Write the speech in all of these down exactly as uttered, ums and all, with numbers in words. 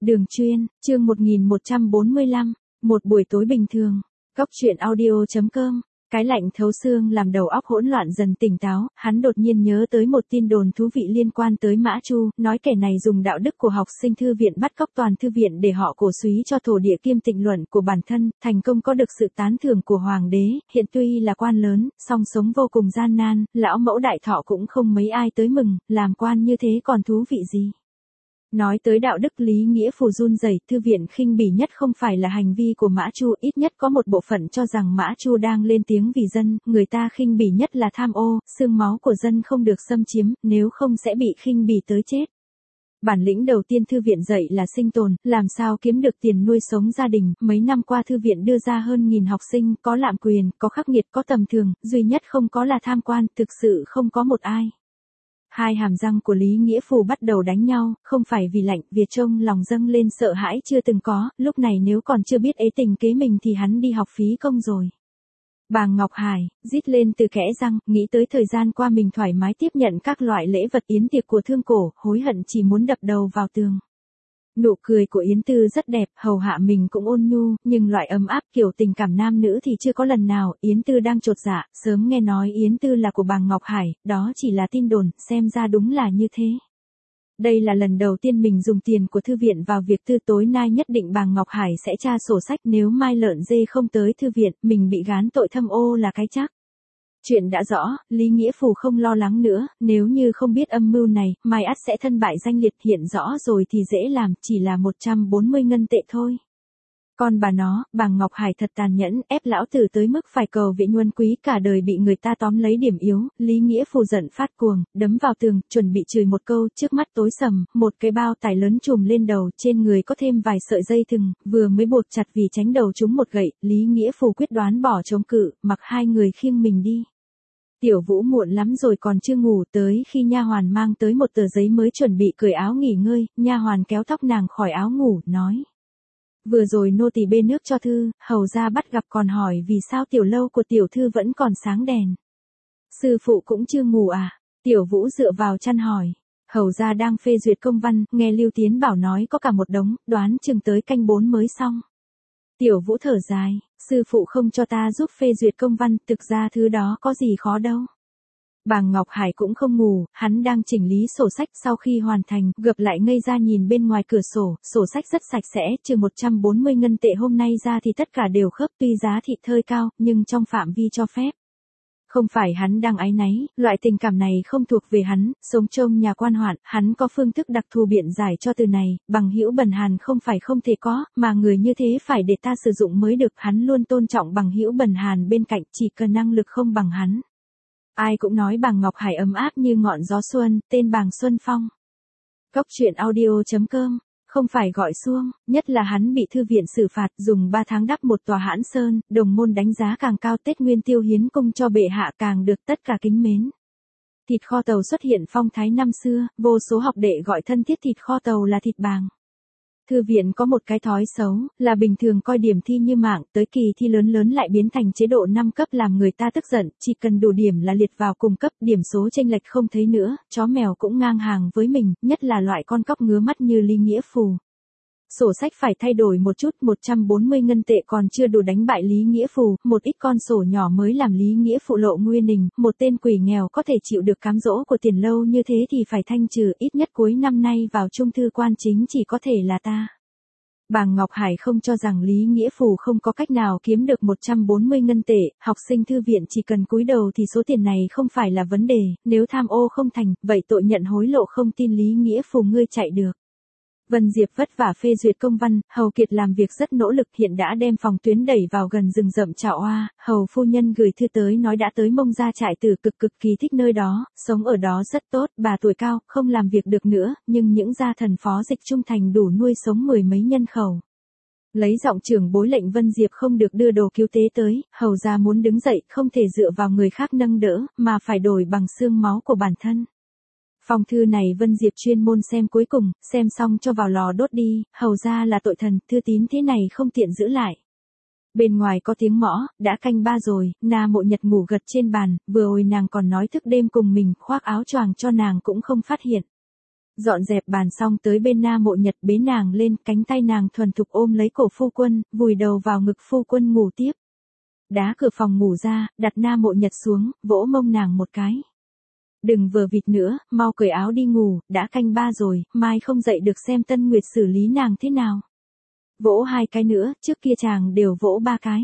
Đường chuyên, chương một nghìn một trăm bốn mươi lăm, một buổi tối bình thường. Cốc truyện audio chấm com. Cái lạnh thấu xương làm đầu óc hỗn loạn dần tỉnh táo, hắn đột nhiên nhớ tới một tin đồn thú vị liên quan tới Mã Chu, nói kẻ này dùng đạo đức của học sinh thư viện bắt cóc toàn thư viện để họ cổ súy cho thổ địa kiêm tịnh luận của bản thân, thành công có được sự tán thưởng của hoàng đế, hiện tuy là quan lớn, song sống vô cùng gian nan, lão mẫu đại thọ cũng không mấy ai tới mừng, làm quan như thế còn thú vị gì. Nói tới đạo đức Lý Nghĩa Phù run rẩy, thư viện khinh bỉ nhất không phải là hành vi của Mã Chu, ít nhất có một bộ phận cho rằng Mã Chu đang lên tiếng vì dân, người ta khinh bỉ nhất là tham ô, xương máu của dân không được xâm chiếm, nếu không sẽ bị khinh bỉ tới chết. Bản lĩnh đầu tiên thư viện dạy là sinh tồn, làm sao kiếm được tiền nuôi sống gia đình, mấy năm qua thư viện đưa ra hơn nghìn học sinh, có lạm quyền, có khắc nghiệt, có tầm thường, duy nhất không có là tham quan, thực sự không có một ai. Hai hàm răng của Lý Nghĩa Phù bắt đầu đánh nhau, không phải vì lạnh, Việt trông lòng dâng lên sợ hãi chưa từng có, lúc này nếu còn chưa biết ế tình kế mình thì hắn đi học phí công rồi. Bàng Ngọc Hải, rít lên từ kẽ răng, nghĩ tới thời gian qua mình thoải mái tiếp nhận các loại lễ vật yến tiệc của thương cổ, hối hận chỉ muốn đập đầu vào tường. Nụ cười của Yến Tư rất đẹp, hầu hạ mình cũng ôn nhu, nhưng loại ấm áp kiểu tình cảm nam nữ thì chưa có lần nào. Yến Tư đang chột dạ, sớm nghe nói Yến Tư là của Bàng Ngọc Hải, đó chỉ là tin đồn, xem ra đúng là như thế. Đây là lần đầu tiên mình dùng tiền của thư viện vào việc tư, tối nay nhất định Bàng Ngọc Hải sẽ tra sổ sách, nếu mai lợn dê không tới thư viện, mình bị gán tội thâm ô là cái chắc. Chuyện đã rõ, Lý Nghĩa Phù không lo lắng nữa, nếu như không biết âm mưu này, mai ắt sẽ thân bại danh liệt, hiện rõ rồi thì dễ làm, chỉ là một trăm bốn mươi ngân tệ thôi. Còn bà nó, Bàng Ngọc Hải thật tàn nhẫn, ép lão tử tới mức phải cầu vị nhuân quý, cả đời bị người ta tóm lấy điểm yếu. Lý Nghĩa Phù giận phát cuồng, đấm vào tường, chuẩn bị chửi một câu, trước mắt tối sầm, một cái bao tải lớn trùm lên đầu, trên người có thêm vài sợi dây thừng, vừa mới buộc chặt vì tránh đầu trúng một gậy, Lý Nghĩa Phù quyết đoán bỏ chống cự, mặc hai người khiêng mình đi. Tiểu Vũ muộn lắm rồi còn chưa ngủ, tới khi nha hoàn mang tới một tờ giấy mới chuẩn bị cởi áo nghỉ ngơi, nha hoàn kéo tóc nàng khỏi áo ngủ, nói: vừa rồi nô tỳ bê nước cho thư, hầu ra bắt gặp còn hỏi vì sao tiểu lâu của tiểu thư vẫn còn sáng đèn. Sư phụ cũng chưa ngủ à? Tiểu Vũ dựa vào chăn hỏi. Hầu ra đang phê duyệt công văn, nghe Lưu Tiến bảo nói có cả một đống, đoán chừng tới canh bốn mới xong. Tiểu Vũ thở dài, sư phụ không cho ta giúp phê duyệt công văn, thực ra thứ đó có gì khó đâu. Bàng Ngọc Hải cũng không ngủ, hắn đang chỉnh lý sổ sách, sau khi hoàn thành, gập lại ngây ra nhìn bên ngoài cửa sổ, sổ sách rất sạch sẽ, trừ một trăm bốn mươi ngân tệ hôm nay ra thì tất cả đều khớp, tuy giá thị hơi cao, nhưng trong phạm vi cho phép. Không phải hắn đang áy náy, loại tình cảm này không thuộc về hắn, sống trong nhà quan hoạn, hắn có phương thức đặc thù biện giải cho từ này, bằng hữu bần hàn không phải không thể có, mà người như thế phải để ta sử dụng mới được, hắn luôn tôn trọng bằng hữu bần hàn bên cạnh, chỉ cần năng lực không bằng hắn. Ai cũng nói Bàng Ngọc Hải ấm áp như ngọn gió xuân, tên Bàng Xuân Phong. Cốc truyện audio chấm com. Không phải gọi xuông, nhất là hắn bị thư viện xử phạt, dùng ba tháng đắp một tòa hãn sơn, đồng môn đánh giá càng cao, Tết Nguyên Tiêu hiến cung cho bệ hạ càng được tất cả kính mến. Thịt kho tàu xuất hiện phong thái năm xưa, vô số học đệ gọi thân thiết thịt kho tàu là thịt bàng. Thư viện có một cái thói xấu, là bình thường coi điểm thi như mạng, tới kỳ thi lớn lớn lại biến thành chế độ năm cấp làm người ta tức giận, chỉ cần đủ điểm là liệt vào cùng cấp, điểm số chênh lệch không thấy nữa, chó mèo cũng ngang hàng với mình, nhất là loại con cóc ngứa mắt như Lý Nghĩa Phù. Sổ sách phải thay đổi một chút, một trăm bốn mươi ngân tệ còn chưa đủ đánh bại Lý Nghĩa Phù, một ít con sổ nhỏ mới làm Lý Nghĩa Phù lộ nguyên hình, một tên quỷ nghèo có thể chịu được cám dỗ của tiền lâu như thế thì phải thanh trừ, ít nhất cuối năm nay vào trung thư quan chính chỉ có thể là ta. Bàng Ngọc Hải không cho rằng Lý Nghĩa Phù không có cách nào kiếm được một trăm bốn mươi ngân tệ, học sinh thư viện chỉ cần cúi đầu thì số tiền này không phải là vấn đề, nếu tham ô không thành, vậy tội nhận hối lộ không tin Lý Nghĩa Phù ngươi chạy được. Vân Diệp vất vả phê duyệt công văn, Hầu Kiệt làm việc rất nỗ lực, hiện đã đem phòng tuyến đẩy vào gần rừng rậm Trạo Oa, Hầu phu nhân gửi thư tới nói đã tới Mông Gia trại tử, cực cực kỳ thích nơi đó, sống ở đó rất tốt, bà tuổi cao, không làm việc được nữa, nhưng những gia thần phó dịch trung thành đủ nuôi sống mười mấy nhân khẩu. Lấy giọng trưởng bối lệnh Vân Diệp không được đưa đồ cứu tế tới, Hầu gia muốn đứng dậy, không thể dựa vào người khác nâng đỡ, mà phải đổi bằng xương máu của bản thân. Phong thư này Vân Diệp chuyên môn xem cuối cùng, xem xong cho vào lò đốt đi, hầu ra là tội thần, thư tín thế này không tiện giữ lại. Bên ngoài có tiếng mõ, đã canh ba rồi, Na Mộ Nhật ngủ gật trên bàn, vừa rồi nàng còn nói thức đêm cùng mình, khoác áo choàng cho nàng cũng không phát hiện. Dọn dẹp bàn xong tới bên Na Mộ Nhật bế nàng lên, cánh tay nàng thuần thục ôm lấy cổ phu quân, vùi đầu vào ngực phu quân ngủ tiếp. Đá cửa phòng ngủ ra, đặt Na Mộ Nhật xuống, vỗ mông nàng một cái. Đừng vờ vịt nữa, mau cởi áo đi ngủ, đã canh ba rồi, mai không dậy được xem Tân Nguyệt xử lý nàng thế nào. Vỗ hai cái nữa, trước kia chàng đều vỗ ba cái.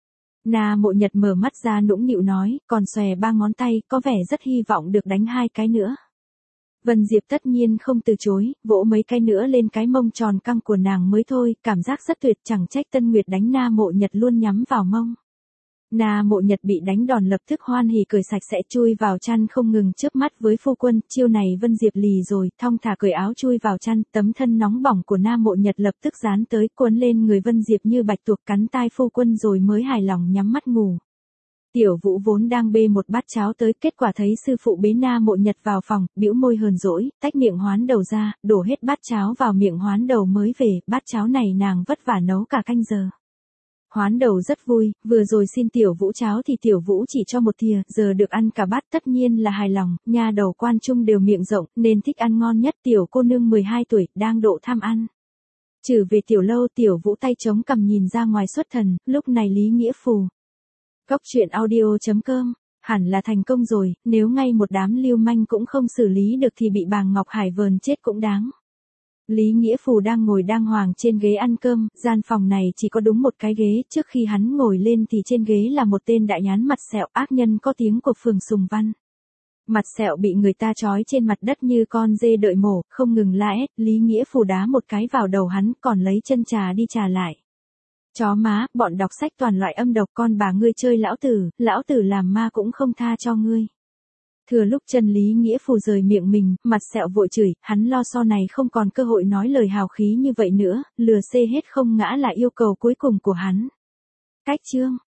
Na Mộ Nhật mở mắt ra nũng nịu nói, còn xòe ba ngón tay, có vẻ rất hy vọng được đánh hai cái nữa. Vân Diệp tất nhiên không từ chối, vỗ mấy cái nữa lên cái mông tròn căng của nàng mới thôi, cảm giác rất tuyệt, chẳng trách Tân Nguyệt đánh Na Mộ Nhật luôn nhắm vào mông. Na Mộ Nhật bị đánh đòn lập tức hoan hỉ cười sạch sẽ chui vào chăn không ngừng chớp mắt với phu quân, chiêu này Vân Diệp lì rồi, thong thả cởi áo chui vào chăn, tấm thân nóng bỏng của Na Mộ Nhật lập tức dán tới, cuốn lên người Vân Diệp như bạch tuộc cắn tai phu quân rồi mới hài lòng nhắm mắt ngủ. Tiểu Vũ vốn đang bê một bát cháo tới, kết quả thấy sư phụ bế Na Mộ Nhật vào phòng, bĩu môi hờn dỗi, tách miệng Hoán Đầu ra, đổ hết bát cháo vào miệng Hoán Đầu mới về, bát cháo này nàng vất vả nấu cả canh giờ. Hoán Đầu rất vui, vừa rồi xin Tiểu Vũ cháo thì Tiểu Vũ chỉ cho một thìa, giờ được ăn cả bát tất nhiên là hài lòng, nha đầu quan trung đều miệng rộng, nên thích ăn ngon nhất. Tiểu cô nương mười hai tuổi, đang độ tham ăn. Trừ về Tiểu Lâu, Tiểu Vũ tay chống cằm nhìn ra ngoài xuất thần, lúc này Lý Nghĩa Phù. Cốc truyện audio chấm com, hẳn là thành công rồi, nếu ngay một đám lưu manh cũng không xử lý được thì bị bà Ngọc Hải vờn chết cũng đáng. Lý Nghĩa Phù đang ngồi đàng hoàng trên ghế ăn cơm, gian phòng này chỉ có đúng một cái ghế, trước khi hắn ngồi lên thì trên ghế là một tên đại nhán mặt sẹo ác nhân có tiếng của phường Sùng Văn. Mặt sẹo bị người ta trói trên mặt đất như con dê đợi mổ, không ngừng la hét, Lý Nghĩa Phù đá một cái vào đầu hắn, còn lấy chân trà đi trà lại. Chó má, bọn đọc sách toàn loại âm độc, con bà ngươi chơi lão tử, lão tử làm ma cũng không tha cho ngươi. Thừa lúc chân Lý Nghĩa Phù rời miệng mình, mặt sẹo vội chửi, hắn lo sau này không còn cơ hội nói lời hào khí như vậy nữa, lừa xê hết không ngã là yêu cầu cuối cùng của hắn. Cách chương